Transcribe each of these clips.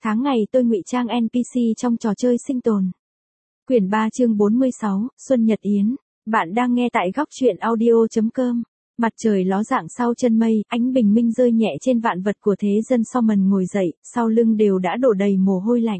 Tháng ngày tôi ngụy trang NPC trong trò chơi sinh tồn. Quyển 3 chương 46, Xuân Nhật Yến. Bạn đang nghe tại góc truyện audio.com. Mặt trời ló dạng sau chân mây, ánh bình minh rơi nhẹ trên vạn vật của thế dân. Soman ngồi dậy, sau lưng đều đã đổ đầy mồ hôi lạnh.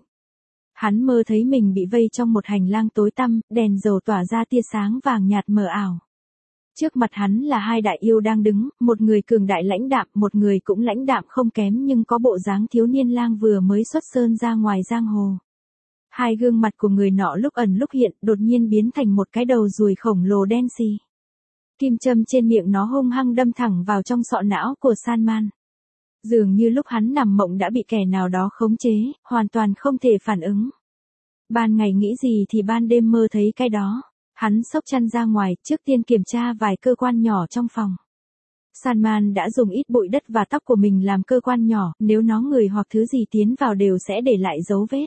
Hắn mơ thấy mình bị vây trong một hành lang tối tăm, đèn dầu tỏa ra tia sáng vàng nhạt mờ ảo. Trước mặt hắn là hai đại yêu đang đứng, một người cường đại lãnh đạm, một người cũng lãnh đạm không kém nhưng có bộ dáng thiếu niên lang vừa mới xuất sơn ra ngoài giang hồ. Hai gương mặt của người nọ lúc ẩn lúc hiện, đột nhiên biến thành một cái đầu ruồi khổng lồ đen xì. Kim châm trên miệng nó hung hăng đâm thẳng vào trong sọ não của Salman. Dường như lúc hắn nằm mộng đã bị kẻ nào đó khống chế, hoàn toàn không thể phản ứng. Ban ngày nghĩ gì thì ban đêm mơ thấy cái đó. Hắn xốc chăn ra ngoài, trước tiên kiểm tra vài cơ quan nhỏ trong phòng. Salman đã dùng ít bụi đất và tóc của mình làm cơ quan nhỏ, nếu nó người hoặc thứ gì tiến vào đều sẽ để lại dấu vết.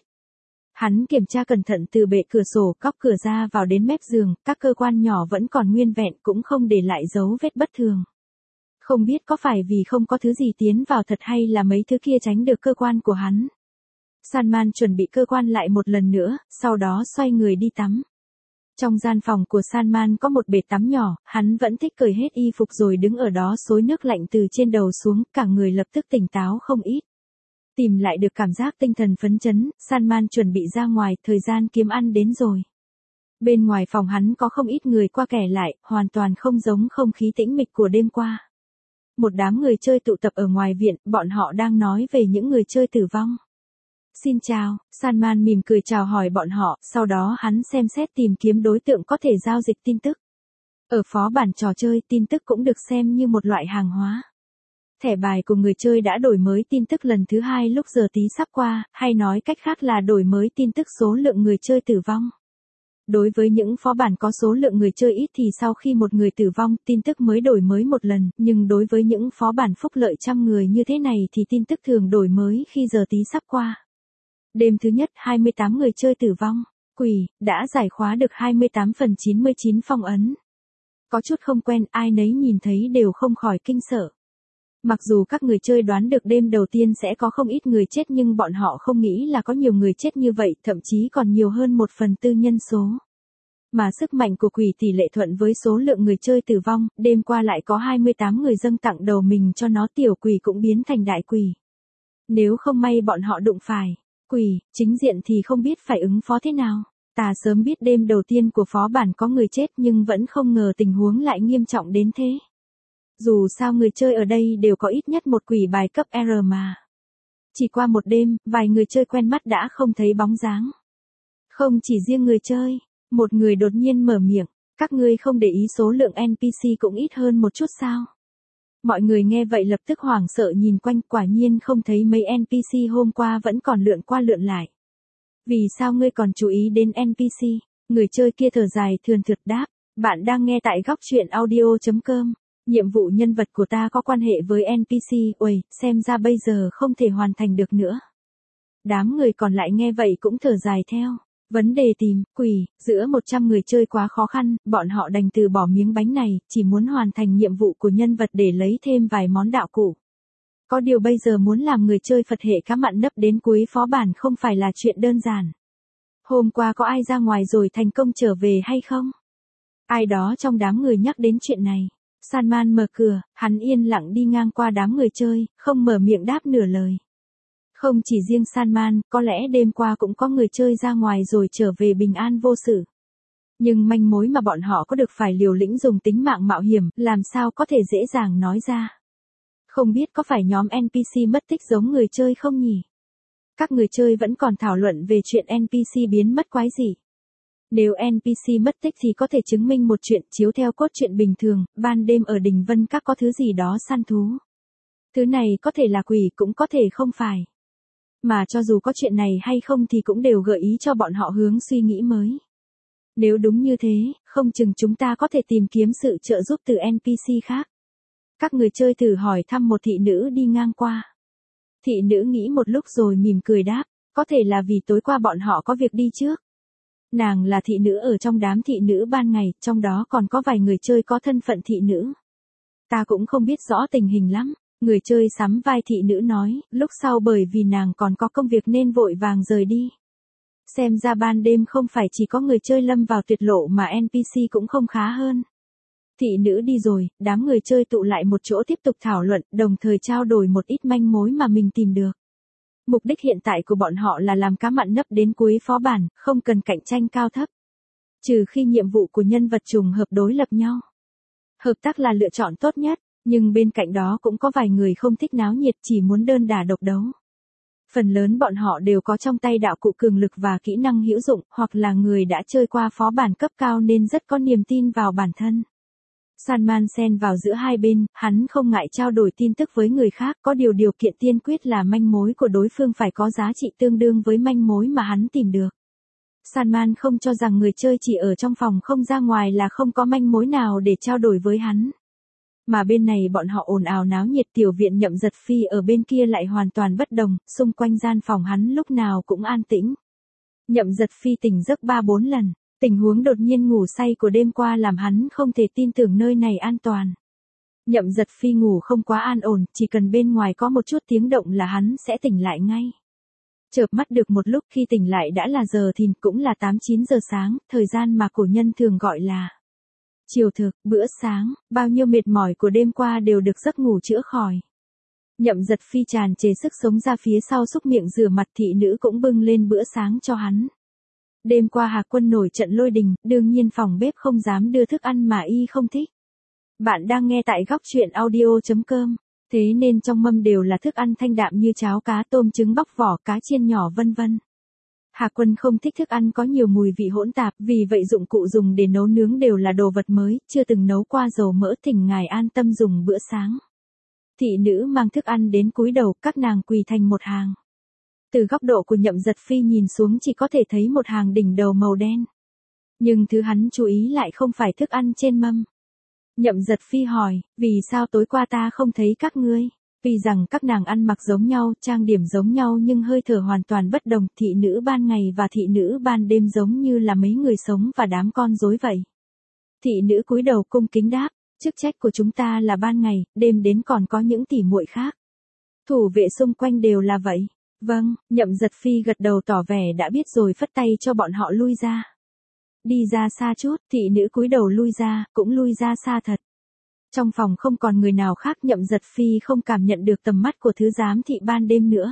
Hắn kiểm tra cẩn thận từ bệ cửa sổ, góc cửa ra vào đến mép giường, các cơ quan nhỏ vẫn còn nguyên vẹn, cũng không để lại dấu vết bất thường. Không biết có phải vì không có thứ gì tiến vào thật hay là mấy thứ kia tránh được cơ quan của hắn. Salman chuẩn bị cơ quan lại một lần nữa, sau đó xoay người đi tắm. Trong gian phòng của Salman có một bể tắm nhỏ, hắn vẫn thích cởi hết y phục rồi đứng ở đó xối nước lạnh từ trên đầu xuống, cả người lập tức tỉnh táo không ít. Tìm lại được cảm giác tinh thần phấn chấn, Salman chuẩn bị ra ngoài, thời gian kiếm ăn đến rồi. Bên ngoài phòng hắn có không ít người qua kẻ lại, hoàn toàn không giống không khí tĩnh mịch của đêm qua. Một đám người chơi tụ tập ở ngoài viện, bọn họ đang nói về những người chơi tử vong. Xin chào, Salman mỉm cười chào hỏi bọn họ, sau đó hắn xem xét tìm kiếm đối tượng có thể giao dịch tin tức. Ở phó bản trò chơi, tin tức cũng được xem như một loại hàng hóa. Thẻ bài của người chơi đã đổi mới tin tức lần thứ 2 lúc giờ tí sắp qua, hay nói cách khác là đổi mới tin tức số lượng người chơi tử vong. Đối với những phó bản có số lượng người chơi ít thì sau khi một người tử vong, tin tức mới đổi mới một lần, nhưng đối với những phó bản phúc lợi trăm người như thế này thì tin tức thường đổi mới khi giờ tí sắp qua. Đêm thứ nhất, 28 người chơi tử vong. Quỷ, đã giải khóa được 28 phần 99 phong ấn. Có chút không quen, ai nấy nhìn thấy đều không khỏi kinh sợ. Mặc dù các người chơi đoán được đêm đầu tiên sẽ có không ít người chết nhưng bọn họ không nghĩ là có nhiều người chết như vậy, thậm chí còn nhiều hơn 1/4 nhân số. Mà sức mạnh của quỷ tỷ lệ thuận với số lượng người chơi tử vong, đêm qua lại có 28 người dâng tặng đầu mình cho nó, tiểu quỷ cũng biến thành đại quỷ. Nếu không may bọn họ đụng phải quỷ, chính diện thì không biết phải ứng phó thế nào. Ta sớm biết đêm đầu tiên của phó bản có người chết nhưng vẫn không ngờ tình huống lại nghiêm trọng đến thế. Dù sao người chơi ở đây đều có ít nhất một quỷ bài cấp R mà. Chỉ qua một đêm, vài người chơi quen mắt đã không thấy bóng dáng. Không chỉ riêng người chơi, một người đột nhiên mở miệng, các ngươi không để ý số lượng NPC cũng ít hơn một chút sao? Mọi người nghe vậy lập tức hoảng sợ nhìn quanh, quả nhiên không thấy mấy NPC hôm qua vẫn còn lượn qua lượn lại. Vì sao ngươi còn chú ý đến NPC? Người chơi kia thở dài thườn thượt đáp, bạn đang nghe tại góc truyện audio.com. Nhiệm vụ nhân vật của ta có quan hệ với NPC, uầy, xem ra bây giờ không thể hoàn thành được nữa. Đám người còn lại nghe vậy cũng thở dài theo. Vấn đề tìm quỷ giữa 100 người chơi quá khó khăn, bọn họ đành từ bỏ miếng bánh này, chỉ muốn hoàn thành nhiệm vụ của nhân vật để lấy thêm vài món đạo cụ. Có điều bây giờ muốn làm người chơi Phật hệ cá mặn nấp đến cuối phó bản không phải là chuyện đơn giản. Hôm qua có ai ra ngoài rồi thành công trở về hay không? Ai đó trong đám người nhắc đến chuyện này. Salman mở cửa, hắn yên lặng đi ngang qua đám người chơi, không mở miệng đáp nửa lời. Không chỉ riêng Salman, có lẽ đêm qua cũng có người chơi ra ngoài rồi trở về bình an vô sự. Nhưng manh mối mà bọn họ có được phải liều lĩnh dùng tính mạng mạo hiểm, làm sao có thể dễ dàng nói ra. Không biết có phải nhóm NPC mất tích giống người chơi không nhỉ? Các người chơi vẫn còn thảo luận về chuyện NPC biến mất quái dị. Nếu NPC mất tích thì có thể chứng minh một chuyện, chiếu theo cốt truyện bình thường, ban đêm ở Đình Vân Các có thứ gì đó săn thú. Thứ này có thể là quỷ cũng có thể không phải. Mà cho dù có chuyện này hay không thì cũng đều gợi ý cho bọn họ hướng suy nghĩ mới. Nếu đúng như thế, không chừng chúng ta có thể tìm kiếm sự trợ giúp từ NPC khác. Các người chơi thử hỏi thăm một thị nữ đi ngang qua. Thị nữ nghĩ một lúc rồi mỉm cười đáp, có thể là vì tối qua bọn họ có việc đi trước. Nàng là thị nữ ở trong đám thị nữ ban ngày, trong đó còn có vài người chơi có thân phận thị nữ. Ta cũng không biết rõ tình hình lắm, Người chơi sắm vai thị nữ nói, lúc sau bởi vì nàng còn có công việc nên vội vàng rời đi. Xem ra ban đêm không phải chỉ có người chơi lâm vào tuyệt lộ mà NPC cũng không khá hơn. Thị nữ đi rồi, đám người chơi tụ lại một chỗ tiếp tục thảo luận, đồng thời trao đổi một ít manh mối mà mình tìm được. Mục đích hiện tại của bọn họ là làm cá mặn nấp đến cuối phó bản, không cần cạnh tranh cao thấp. Trừ khi nhiệm vụ của nhân vật trùng hợp đối lập nhau. Hợp tác là lựa chọn tốt nhất, nhưng bên cạnh đó cũng có vài người không thích náo nhiệt chỉ muốn đơn đả độc đấu. Phần lớn bọn họ đều có trong tay đạo cụ cường lực và kỹ năng hữu dụng, hoặc là người đã chơi qua phó bản cấp cao nên rất có niềm tin vào bản thân. Salman xen vào giữa hai bên, hắn không ngại trao đổi tin tức với người khác, có điều kiện tiên quyết là manh mối của đối phương phải có giá trị tương đương với manh mối mà hắn tìm được. Salman không cho rằng người chơi chỉ ở trong phòng không ra ngoài là không có manh mối nào để trao đổi với hắn. Mà bên này bọn họ ồn ào náo nhiệt, tiểu viện Nhậm Giật Phi ở bên kia lại hoàn toàn bất đồng, xung quanh gian phòng hắn lúc nào cũng an tĩnh. Nhậm Giật Phi tỉnh giấc 3-4 lần, tình huống đột nhiên ngủ say của đêm qua làm hắn không thể tin tưởng nơi này an toàn. Nhậm Giật Phi ngủ không quá an ổn, chỉ cần bên ngoài có một chút tiếng động là hắn sẽ tỉnh lại ngay. Chợp mắt được một lúc khi tỉnh lại đã là giờ thìn, cũng là 8-9 giờ sáng, thời gian mà cổ nhân thường gọi là chiều thực, bữa sáng, bao nhiêu mệt mỏi của đêm qua đều được giấc ngủ chữa khỏi. Nhậm Giật Phi tràn trề sức sống ra phía sau xúc miệng rửa mặt, thị nữ cũng bưng lên bữa sáng cho hắn. Đêm qua Hạc Quân nổi trận lôi đình, đương nhiên phòng bếp không dám đưa thức ăn mà y không thích. Bạn đang nghe tại góc truyện audio.com, thế nên trong mâm đều là thức ăn thanh đạm như cháo cá, tôm trứng bóc vỏ, cá chiên nhỏ vân vân. Hạc Quân không thích thức ăn có nhiều mùi vị hỗn tạp, vì vậy dụng cụ dùng để nấu nướng đều là đồ vật mới, chưa từng nấu qua dầu mỡ, thỉnh ngài an tâm dùng bữa sáng. Thị nữ mang thức ăn đến cúi đầu, các nàng quỳ thành một hàng. Từ góc độ của Nhậm Giật Phi nhìn xuống chỉ có thể thấy một hàng đỉnh đầu màu đen. Nhưng thứ hắn chú ý lại không phải thức ăn trên mâm. Nhậm Giật Phi hỏi, vì sao tối qua ta không thấy các ngươi? Vì rằng các nàng ăn mặc giống nhau, trang điểm giống nhau nhưng hơi thở hoàn toàn bất đồng, thị nữ ban ngày và thị nữ ban đêm giống như là mấy người sống và đám con rối vậy. Thị nữ cúi đầu cung kính đáp, chức trách của chúng ta là ban ngày, đêm đến còn có những tỉ muội khác. Thủ vệ xung quanh đều là vậy. Vâng, Nhậm Giật Phi gật đầu tỏ vẻ đã biết rồi, phất tay cho bọn họ lui ra. Đi ra xa chút, thị nữ cúi đầu lui ra, cũng lui ra xa thật. Trong phòng không còn người nào khác, Nhậm Giật Phi không cảm nhận được tầm mắt của thứ giám thị ban đêm nữa.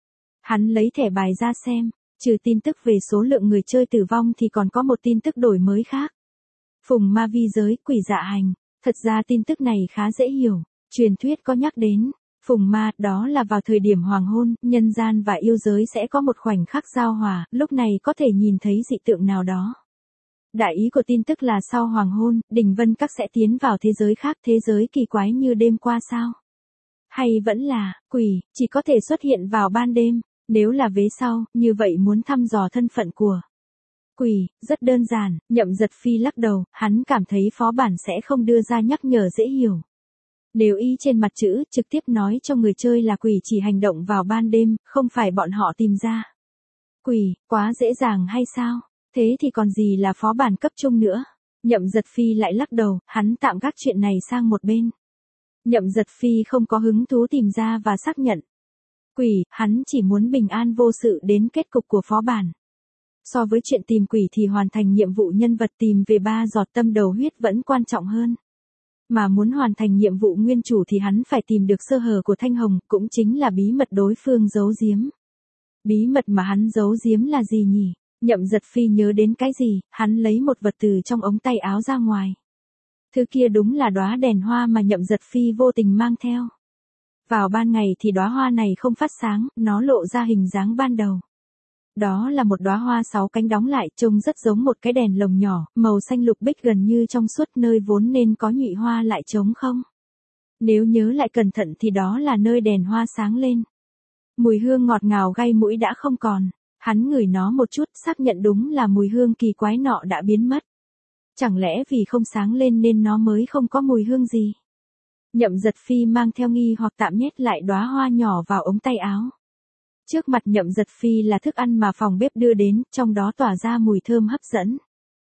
Hắn lấy thẻ bài ra xem, trừ tin tức về số lượng người chơi tử vong thì còn có một tin tức đổi mới khác. Phùng ma vi giới, quỷ dạ hành. Thật ra tin tức này khá dễ hiểu, truyền thuyết có nhắc đến. Phùng ma, đó là vào thời điểm hoàng hôn, nhân gian và yêu giới sẽ có một khoảnh khắc giao hòa, lúc này có thể nhìn thấy dị tượng nào đó. Đại ý của tin tức là sau hoàng hôn, Đình Vân Các sẽ tiến vào thế giới khác, thế giới kỳ quái như đêm qua sao? Hay vẫn là, quỷ, chỉ có thể xuất hiện vào ban đêm, nếu là vế sau, như vậy muốn thăm dò thân phận của quỷ, rất đơn giản, Nhậm Giật Phi lắc đầu, hắn cảm thấy phó bản sẽ không đưa ra nhắc nhở dễ hiểu. Nếu ý trên mặt chữ, trực tiếp nói cho người chơi là quỷ chỉ hành động vào ban đêm, không phải bọn họ tìm ra. Quỷ, quá dễ dàng hay sao? Thế thì còn gì là phó bản cấp trung nữa? Nhậm Giật Phi lại lắc đầu, hắn tạm gác chuyện này sang một bên. Nhậm Giật Phi không có hứng thú tìm ra và xác nhận. Quỷ, hắn chỉ muốn bình an vô sự đến kết cục của phó bản. So với chuyện tìm quỷ thì hoàn thành nhiệm vụ nhân vật tìm về 3 giọt tâm đầu huyết vẫn quan trọng hơn. Mà muốn hoàn thành nhiệm vụ nguyên chủ thì hắn phải tìm được sơ hở của Thanh Hồng, cũng chính là bí mật đối phương giấu giếm. Bí mật mà hắn giấu giếm là gì nhỉ? Nhậm Giật Phi nhớ đến cái gì, hắn lấy một vật từ trong ống tay áo ra ngoài. Thứ kia đúng là đóa đèn hoa mà Nhậm Giật Phi vô tình mang theo. Vào ban ngày thì đóa hoa này không phát sáng, nó lộ ra hình dáng ban đầu. Đó là một đóa hoa 6 cánh đóng lại, trông rất giống một cái đèn lồng nhỏ, màu xanh lục bích gần như trong suốt, nơi vốn nên có nhụy hoa lại trống không. Nếu nhớ lại cẩn thận thì đó là nơi đèn hoa sáng lên. Mùi hương ngọt ngào gây mũi đã không còn. Hắn ngửi nó một chút, xác nhận đúng là mùi hương kỳ quái nọ đã biến mất. Chẳng lẽ vì không sáng lên nên nó mới không có mùi hương gì? Nhậm Giật Phi mang theo nghi hoặc tạm nhét lại đóa hoa nhỏ vào ống tay áo. Trước mặt Nhậm Giật Phi là thức ăn mà phòng bếp đưa đến, trong đó tỏa ra mùi thơm hấp dẫn.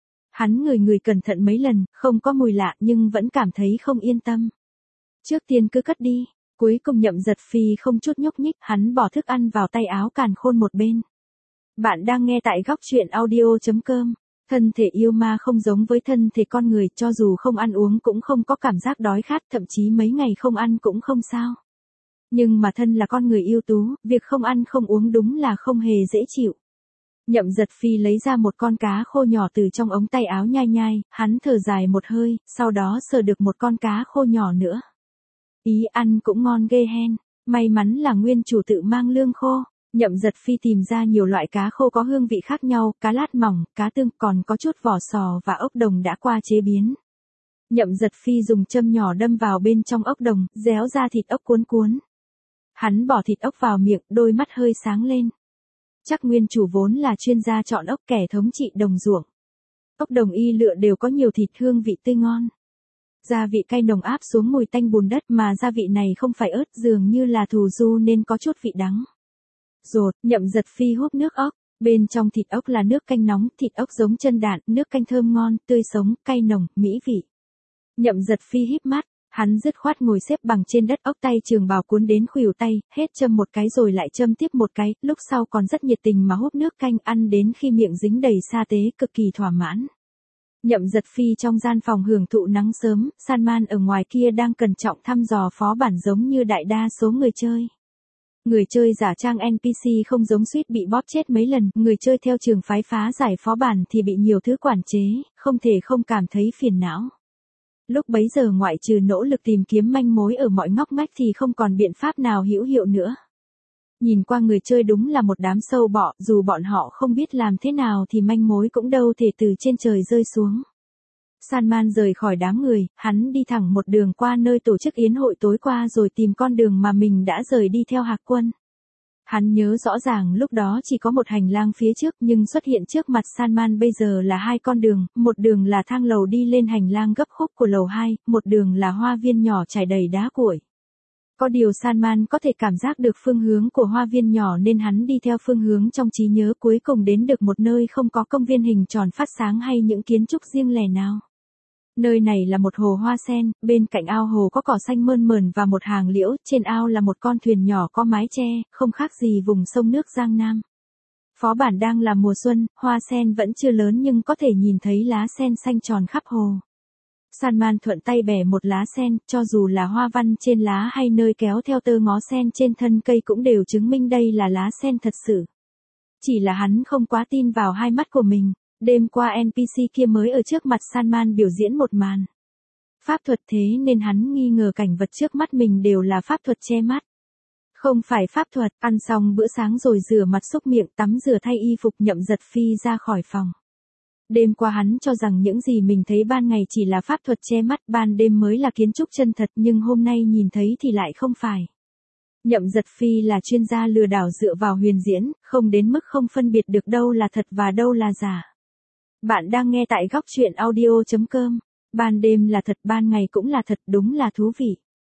Hắn ngửi cẩn thận mấy lần, không có mùi lạ nhưng vẫn cảm thấy không yên tâm. Trước tiên cứ cất đi. Cuối cùng Nhậm Giật Phi không chút nhúc nhích, hắn bỏ thức ăn vào tay áo càn khôn một bên. Bạn đang nghe tại góc truyện audio.com. Thân thể yêu ma không giống với thân thể con người, cho dù không ăn uống cũng không có cảm giác đói khát, thậm chí mấy ngày không ăn cũng không sao. Nhưng mà thân là con người ưu tú, việc không ăn không uống đúng là không hề dễ chịu. Nhậm Giật Phi lấy ra một con cá khô nhỏ từ trong ống tay áo nhai nhai, hắn thở dài một hơi, sau đó sờ được một con cá khô nhỏ nữa. Ý ăn cũng ngon ghê hen, may mắn là nguyên chủ tự mang lương khô. Nhậm Giật Phi tìm ra nhiều loại cá khô có hương vị khác nhau, cá lát mỏng, cá tương, còn có chút vỏ sò và ốc đồng đã qua chế biến. Nhậm Giật Phi dùng châm nhỏ đâm vào bên trong ốc đồng, réo ra thịt ốc cuốn cuốn. Hắn bỏ thịt ốc vào miệng, đôi mắt hơi sáng lên. Chắc nguyên chủ vốn là chuyên gia chọn ốc, kẻ thống trị đồng ruộng. Ốc đồng y lựa đều có nhiều thịt, hương vị tươi ngon. Gia vị cay nồng áp xuống mùi tanh bùn đất, mà gia vị này không phải ớt, dường như là thù du nên có chút vị đắng. Rột, Nhậm Giật Phi húp nước ốc, bên trong thịt ốc là nước canh nóng, thịt ốc giống chân đạn, nước canh thơm ngon, tươi sống, cay nồng, mỹ vị. Nhậm Giật Phi híp mắt, hắn dứt khoát ngồi xếp bằng trên đất, ốc tay trường bào cuốn đến khuỷu tay, hết châm một cái rồi lại châm tiếp một cái, lúc sau còn rất nhiệt tình mà húp nước canh, ăn đến khi miệng dính đầy sa tế, cực kỳ thỏa mãn. Nhậm Giật Phi trong gian phòng hưởng thụ nắng sớm, Salman ở ngoài kia đang cẩn trọng thăm dò phó bản giống như đại đa số người chơi. Người chơi giả trang NPC không giống suýt bị bóp chết mấy lần, người chơi theo trường phái phá giải phó bản thì bị nhiều thứ quản chế, không thể không cảm thấy phiền não. Lúc bấy giờ ngoại trừ nỗ lực tìm kiếm manh mối ở mọi ngóc ngách thì không còn biện pháp nào hữu hiệu nữa. Nhìn qua người chơi đúng là một đám sâu bọ, dù bọn họ không biết làm thế nào thì manh mối cũng đâu thể từ trên trời rơi xuống. Salman rời khỏi đám người, hắn đi thẳng một đường qua nơi tổ chức yến hội tối qua rồi tìm con đường mà mình đã rời đi theo Hạc Quân. Hắn nhớ rõ ràng lúc đó chỉ có một hành lang phía trước, nhưng xuất hiện trước mặt Salman bây giờ là hai con đường, một đường là thang lầu đi lên hành lang gấp khúc của lầu 2, một đường là hoa viên nhỏ trải đầy đá cuội. Có điều Salman có thể cảm giác được phương hướng của hoa viên nhỏ nên hắn đi theo phương hướng trong trí nhớ, cuối cùng đến được một nơi không có công viên hình tròn phát sáng hay những kiến trúc riêng lẻ nào. Nơi này là một hồ hoa sen, bên cạnh ao hồ có cỏ xanh mơn mởn và một hàng liễu, trên ao là một con thuyền nhỏ có mái che, không khác gì vùng sông nước Giang Nam. Phó bản đang là mùa xuân, hoa sen vẫn chưa lớn nhưng có thể nhìn thấy lá sen xanh tròn khắp hồ. Salman thuận tay bẻ một lá sen, cho dù là hoa văn trên lá hay nơi kéo theo tơ ngó sen trên thân cây cũng đều chứng minh đây là lá sen thật sự. Chỉ là hắn không quá tin vào hai mắt của mình. Đêm qua NPC kia mới ở trước mặt Salman biểu diễn một màn pháp thuật, thế nên hắn nghi ngờ cảnh vật trước mắt mình đều là pháp thuật che mắt. Không phải pháp thuật. Ăn xong bữa sáng rồi rửa mặt xúc miệng, tắm rửa thay y phục, Nhậm Giật Phi ra khỏi phòng. Đêm qua hắn cho rằng những gì mình thấy ban ngày chỉ là pháp thuật che mắt, ban đêm mới là kiến trúc chân thật, nhưng hôm nay nhìn thấy thì lại không phải. Nhậm Giật Phi là chuyên gia lừa đảo dựa vào huyền diễn, không đến mức không phân biệt được đâu là thật và đâu là giả. Bạn đang nghe tại góc truyện audio.com. Ban đêm là thật, ban ngày cũng là thật, đúng là thú vị.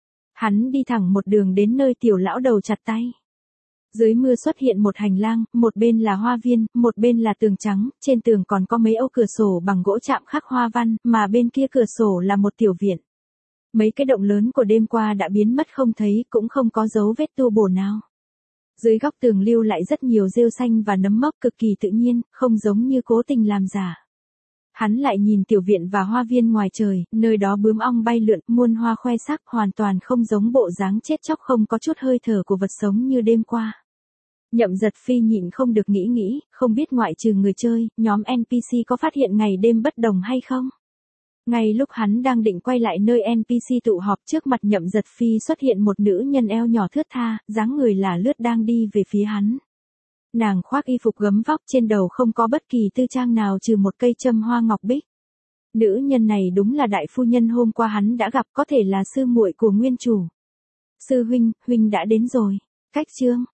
Hắn đi thẳng một đường đến nơi tiểu lão đầu chặt tay. Dưới mưa xuất hiện một hành lang, một bên là hoa viên, một bên là tường trắng, trên tường còn có mấy ô cửa sổ bằng gỗ chạm khắc hoa văn, mà bên kia cửa sổ là một tiểu viện. Mấy cái động lớn của đêm qua đã biến mất không thấy, cũng không có dấu vết tu bổ nào. Dưới góc tường lưu lại rất nhiều rêu xanh và nấm mốc cực kỳ tự nhiên, không giống như cố tình làm giả. Hắn lại nhìn tiểu viện và hoa viên ngoài trời, nơi đó bướm ong bay lượn, muôn hoa khoe sắc, hoàn toàn không giống bộ dáng chết chóc không có chút hơi thở của vật sống như đêm qua. Nhậm Giật Phi nhịn không được nghĩ, không biết ngoại trừ người chơi, nhóm NPC có phát hiện ngày đêm bất đồng hay không? Ngay lúc hắn đang định quay lại nơi NPC tụ họp, trước mặt Nhậm Giật Phi xuất hiện một nữ nhân eo nhỏ thướt tha, dáng người là lướt đang đi về phía hắn. Nàng khoác y phục gấm vóc, trên đầu không có bất kỳ tư trang nào trừ một cây châm hoa ngọc bích. Nữ nhân này đúng là đại phu nhân hôm qua hắn đã gặp, có thể là sư muội của nguyên chủ. Sư huynh, huynh đã đến rồi. Cách chương.